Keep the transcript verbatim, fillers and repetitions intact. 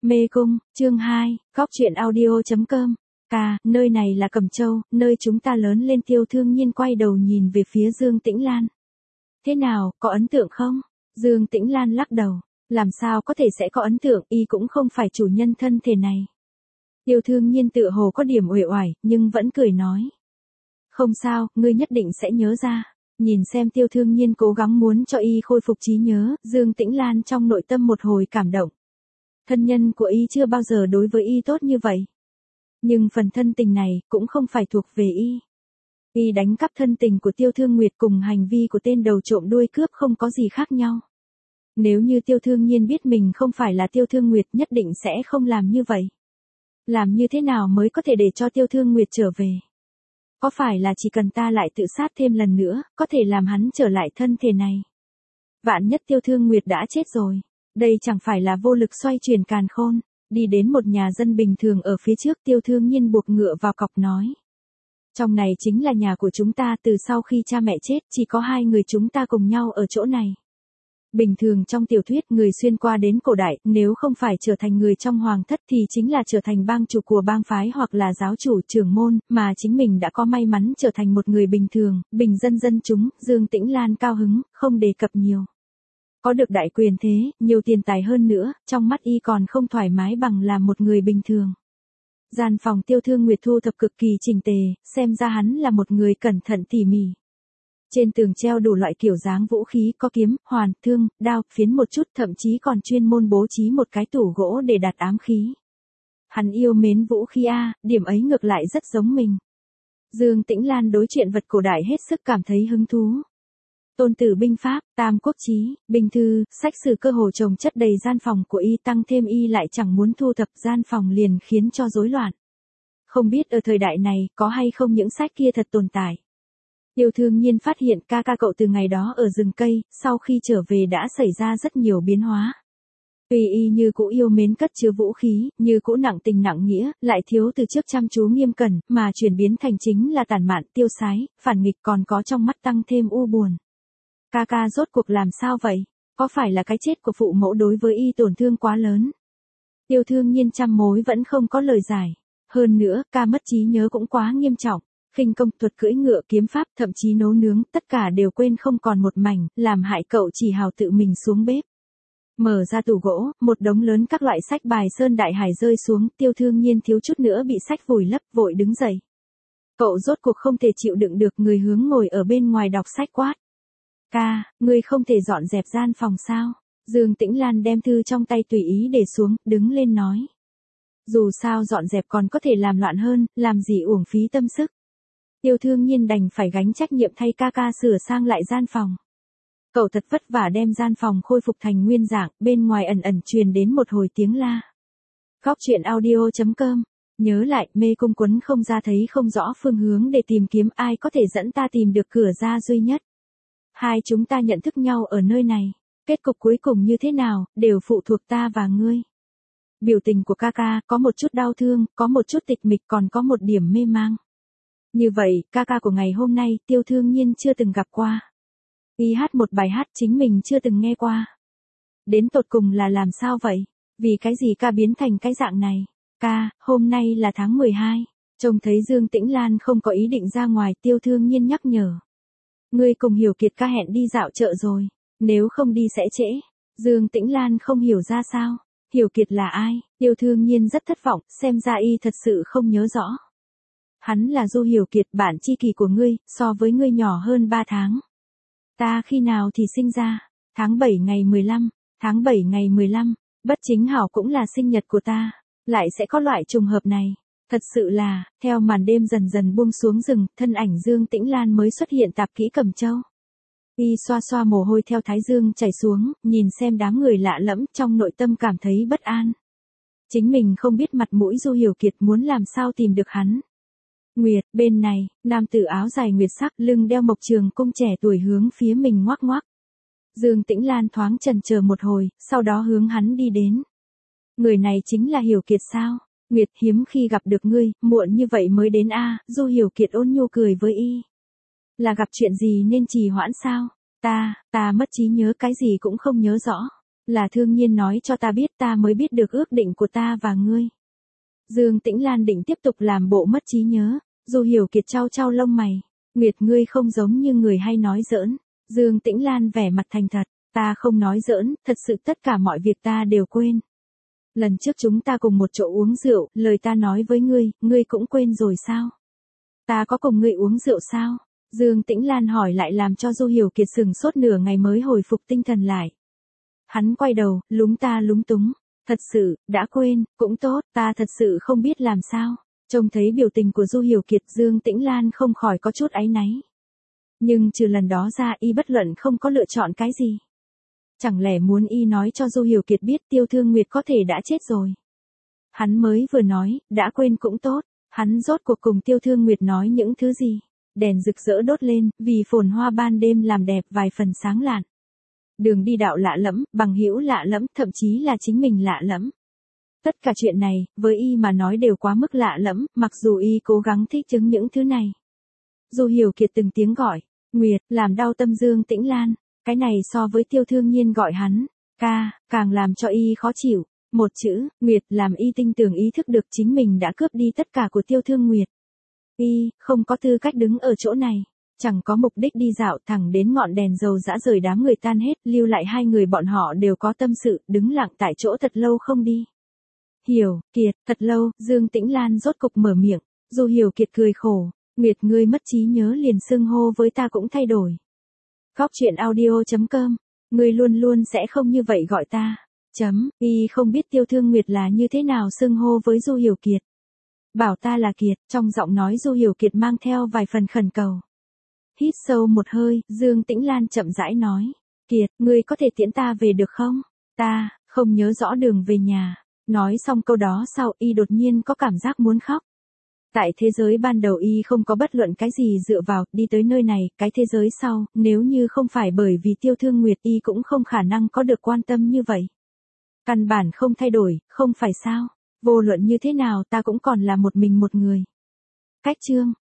Mê cung, chương hai, góc truyện audio.com. Ca, nơi này là Cẩm Châu, nơi chúng ta lớn lên. Tiêu Thương Nhiên quay đầu nhìn về phía Dương Tĩnh Lan. Thế nào, có ấn tượng không? Dương Tĩnh Lan lắc đầu. Làm sao có thể sẽ có ấn tượng, y cũng không phải chủ nhân thân thể này. Tiêu Thương Nhiên tựa hồ có điểm uể oải, nhưng vẫn cười nói. Không sao, ngươi nhất định sẽ nhớ ra. Nhìn xem Tiêu Thương Nhiên cố gắng muốn cho y khôi phục trí nhớ, Dương Tĩnh Lan trong nội tâm một hồi cảm động. Thân nhân của y chưa bao giờ đối với y tốt như vậy. Nhưng phần thân tình này cũng không phải thuộc về y. Y đánh cắp thân tình của Tiêu Thương Nguyệt cùng hành vi của tên đầu trộm đuôi cướp không có gì khác nhau. Nếu như Tiêu Thương Nhiên biết mình không phải là Tiêu Thương Nguyệt nhất định sẽ không làm như vậy. Làm như thế nào mới có thể để cho Tiêu Thương Nguyệt trở về? Có phải là chỉ cần ta lại tự sát thêm lần nữa, có thể làm hắn trở lại thân thể này? Vạn nhất Tiêu Thương Nguyệt đã chết rồi. Đây chẳng phải là vô lực xoay chuyển càn khôn. Đi đến một nhà dân bình thường ở phía trước, Tiêu Thương Nhiên buộc ngựa vào cọc nói. Trong này chính là nhà của chúng ta, từ sau khi cha mẹ chết, chỉ có hai người chúng ta cùng nhau ở chỗ này. Bình thường trong tiểu thuyết người xuyên qua đến cổ đại, nếu không phải trở thành người trong hoàng thất thì chính là trở thành bang chủ của bang phái hoặc là giáo chủ trưởng môn, mà chính mình đã có may mắn trở thành một người bình thường, bình dân dân chúng. Dương Tĩnh Lan cao hứng, không đề cập nhiều. Có được đại quyền thế, nhiều tiền tài hơn nữa, trong mắt y còn không thoải mái bằng là một người bình thường. Gian phòng Tiêu Thương Nguyệt thu thập cực kỳ chỉnh tề, xem ra hắn là một người cẩn thận tỉ mỉ. Trên tường treo đủ loại kiểu dáng vũ khí, có kiếm, hoàn, thương, đao, phiến một chút, thậm chí còn chuyên môn bố trí một cái tủ gỗ để đặt ám khí. Hắn yêu mến vũ khí a, điểm ấy ngược lại rất giống mình. Dương Tĩnh Lan đối chuyện vật cổ đại hết sức cảm thấy hứng thú. Tôn tử binh pháp, tam quốc chí, binh thư, sách sử cơ hồ chồng chất đầy gian phòng của y, tăng thêm y lại chẳng muốn thu thập gian phòng liền khiến cho rối loạn. Không biết ở thời đại này có hay không những sách kia thật tồn tại. Tiêu Thương Nhiên phát hiện ca ca cậu từ ngày đó ở rừng cây, sau khi trở về đã xảy ra rất nhiều biến hóa. Tuy y như cũ yêu mến cất chứa vũ khí, như cũ nặng tình nặng nghĩa, lại thiếu từ trước chăm chú nghiêm cẩn, mà chuyển biến thành chính là tàn mạn, tiêu sái, phản nghịch, còn có trong mắt tăng thêm u buồn. Ca ca rốt cuộc làm sao vậy? Có phải là cái chết của phụ mẫu đối với y tổn thương quá lớn? Tiêu Thương Nhiên trăm mối vẫn không có lời giải. Hơn nữa, ca mất trí nhớ cũng quá nghiêm trọng. Khinh công, thuật cưỡi ngựa, kiếm pháp, thậm chí nấu nướng, tất cả đều quên không còn một mảnh, làm hại cậu chỉ hào tự mình xuống bếp. Mở ra tủ gỗ, một đống lớn các loại sách bài sơn đại hải rơi xuống, Tiêu Thương Nhiên thiếu chút nữa bị sách vùi lấp, vội đứng dậy. Cậu rốt cuộc không thể chịu đựng được, người hướng ngồi ở bên ngoài đọc sách quát. Ca, ngươi không thể dọn dẹp gian phòng sao? Dương Tĩnh Lan đem thư trong tay tùy ý để xuống, đứng lên nói. Dù sao dọn dẹp còn có thể làm loạn hơn, làm gì uổng phí tâm sức. Tiêu Thương Nhiên đành phải gánh trách nhiệm thay ca ca sửa sang lại gian phòng. Cậu thật vất vả đem gian phòng khôi phục thành nguyên dạng, bên ngoài ẩn ẩn truyền đến một hồi tiếng la. Góc truyện audio.com. Nhớ lại, mê cung quấn không ra, thấy không rõ phương hướng để tìm kiếm, ai có thể dẫn ta tìm được cửa ra duy nhất. Hai chúng ta nhận thức nhau ở nơi này, kết cục cuối cùng như thế nào, đều phụ thuộc ta và ngươi. Biểu tình của ca ca, có một chút đau thương, có một chút tịch mịch, còn có một điểm mê mang. Như vậy, ca ca của ngày hôm nay, Tiêu Thương Nhiên chưa từng gặp qua. Y hát một bài hát chính mình chưa từng nghe qua. Đến tột cùng là làm sao vậy? Vì cái gì ca biến thành cái dạng này? Ca, hôm nay là tháng mười hai. Trông thấy Dương Tĩnh Lan không có ý định ra ngoài, Tiêu Thương Nhiên nhắc nhở. Ngươi cùng Hiểu Kiệt ca hẹn đi dạo chợ rồi, nếu không đi sẽ trễ. Dương Tĩnh Lan không hiểu ra sao. Hiểu Kiệt là ai? Tiêu Thương Nhiên rất thất vọng, xem ra y thật sự không nhớ rõ. Hắn là Du Hiểu Kiệt, bạn tri kỷ của ngươi, so với ngươi nhỏ hơn ba tháng. Ta khi nào thì sinh ra? Tháng bảy ngày mười lăm, tháng bảy ngày mười lăm, bất chính hảo cũng là sinh nhật của ta. Lại sẽ có loại trùng hợp này. Thật sự là, theo màn đêm dần dần buông xuống rừng, thân ảnh Dương Tĩnh Lan mới xuất hiện tạp kỹ Cẩm Châu. Y xoa xoa mồ hôi theo thái dương chảy xuống, nhìn xem đám người lạ lẫm, trong nội tâm cảm thấy bất an. Chính mình không biết mặt mũi Du Hiểu Kiệt, muốn làm sao tìm được hắn. Nguyệt, bên này, nam tử áo dài nguyệt sắc, lưng đeo mộc trường cung trẻ tuổi hướng phía mình ngoắc ngoắc. Dương Tĩnh Lan thoáng chần chờ một hồi, sau đó hướng hắn đi đến. Người này chính là Hiểu Kiệt sao? Nguyệt, hiếm khi gặp được ngươi, muộn như vậy mới đến a. Du Hiểu Kiệt ôn nhu cười với y. Là gặp chuyện gì nên trì hoãn sao? Ta, ta mất trí nhớ, cái gì cũng không nhớ rõ. Là Thương Nhiên nói cho ta biết ta mới biết được ước định của ta và ngươi. Dương Tĩnh Lan định tiếp tục làm bộ mất trí nhớ, Du Hiểu Kiệt chau chau lông mày. Nguyệt ngươi không giống như người hay nói giỡn. Dương Tĩnh Lan vẻ mặt thành thật, ta không nói giỡn, thật sự tất cả mọi việc ta đều quên. Lần trước chúng ta cùng một chỗ uống rượu, lời ta nói với ngươi, ngươi cũng quên rồi sao? Ta có cùng ngươi uống rượu sao? Dương Tĩnh Lan hỏi lại làm cho Du Hiểu Kiệt sừng sốt nửa ngày mới hồi phục tinh thần lại. Hắn quay đầu, lúng ta lúng túng. Thật sự, đã quên, cũng tốt, ta thật sự không biết làm sao. Trông thấy biểu tình của Du Hiểu Kiệt, Dương Tĩnh Lan không khỏi có chút áy náy. Nhưng trừ lần đó ra y bất luận không có lựa chọn cái gì. Chẳng lẽ muốn y nói cho Du Hiểu Kiệt biết Tiêu Thương Nguyệt có thể đã chết rồi. Hắn mới vừa nói, đã quên cũng tốt, hắn rốt cuộc cùng Tiêu Thương Nguyệt nói những thứ gì. Đèn rực rỡ đốt lên, vì phồn hoa ban đêm làm đẹp vài phần sáng lạn. Đường đi đạo lạ lẫm, bằng hữu lạ lẫm, thậm chí là chính mình lạ lẫm. Tất cả chuyện này, với y mà nói đều quá mức lạ lẫm, mặc dù y cố gắng thích ứng những thứ này. Du Hiểu Kiệt từng tiếng gọi, Nguyệt, làm đau tâm Dương Tĩnh Lan. Cái này so với Tiêu Thương Nhiên gọi hắn, ca, càng làm cho y khó chịu. Một chữ, Nguyệt, làm y tinh tường ý thức được chính mình đã cướp đi tất cả của Tiêu Thương Nguyệt. Y, không có tư cách đứng ở chỗ này. Chẳng có mục đích đi dạo thẳng đến ngọn đèn dầu dã rời đám người tan hết, lưu lại hai người bọn họ đều có tâm sự, đứng lặng tại chỗ thật lâu không đi. Hiểu, Kiệt, thật lâu, Dương Tĩnh Lan rốt cục mở miệng, Du Hiểu Kiệt cười khổ, Nguyệt ngươi mất trí nhớ liền xưng hô với ta cũng thay đổi. Góc truyện audio chấm com, ngươi luôn luôn sẽ không như vậy gọi ta. Chấm, y không biết Tiêu Thương Nguyệt là như thế nào xưng hô với Du Hiểu Kiệt. Bảo ta là Kiệt, trong giọng nói Du Hiểu Kiệt mang theo vài phần khẩn cầu. Hít sâu một hơi, Dương Tĩnh Lan chậm rãi nói. Kiệt, ngươi có thể tiễn ta về được không? Ta, không nhớ rõ đường về nhà. Nói xong câu đó sau y đột nhiên có cảm giác muốn khóc. Tại thế giới ban đầu y không có bất luận cái gì dựa vào, đi tới nơi này, cái thế giới sau, nếu như không phải bởi vì Tiêu Thương Nguyệt y cũng không khả năng có được quan tâm như vậy. Căn bản không thay đổi, không phải sao? Vô luận như thế nào ta cũng còn là một mình một người. Cách chương.